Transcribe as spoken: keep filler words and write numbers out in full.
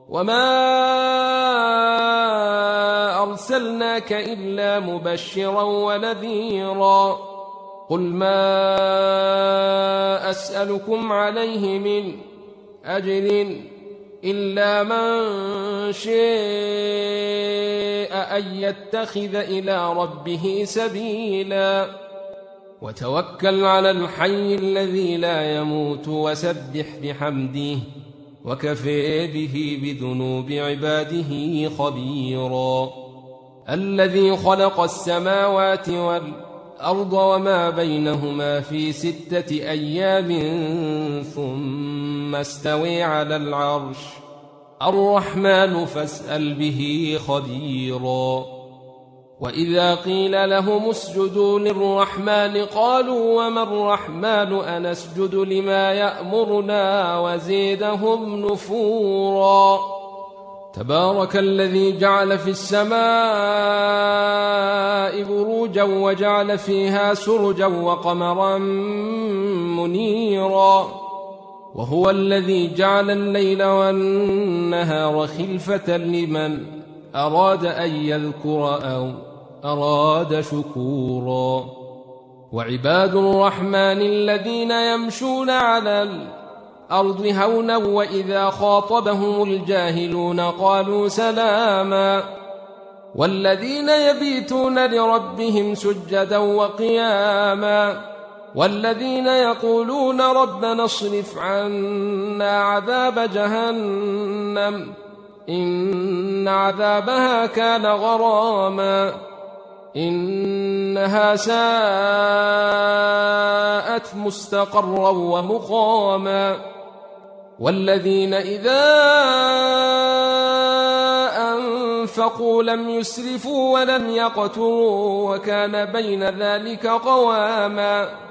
وما أرسلناك إلا مبشرا ونذيرا قل ما أسألكم عليه من أجر إلا من شاء أن يتخذ إلى ربه سبيلا وتوكل على الحي الذي لا يموت وسبح بحمده وكفى به بذنوب عباده خبيرا الذي خلق السماوات والأرض وما بينهما في ستة أيام ثم استوى على العرش الرحمن فاسأل به خبيرا وإذا قيل لهم اسجدوا للرحمن قالوا وما الرحمن أنسجد لما يأمرنا وزيدهم نفورا تبارك الذي جعل في السماء بروجا وجعل فيها سرجا وقمرا منيرا وهو الذي جعل الليل والنهار خلفة لمن أراد أن يذكر أو أراد شكورا وعباد الرحمن الذين يمشون على الأرض هونا وإذا خاطبهم الجاهلون قالوا سلاما والذين يبيتون لربهم سجدا وقياما والذين يقولون ربنا اصرف عنا عذاب جهنم إن عذابها كان غراما إنها ساءت مستقرا ومقاما والذين إذا أنفقوا لم يسرفوا ولم يقتروا وكان بين ذلك قواما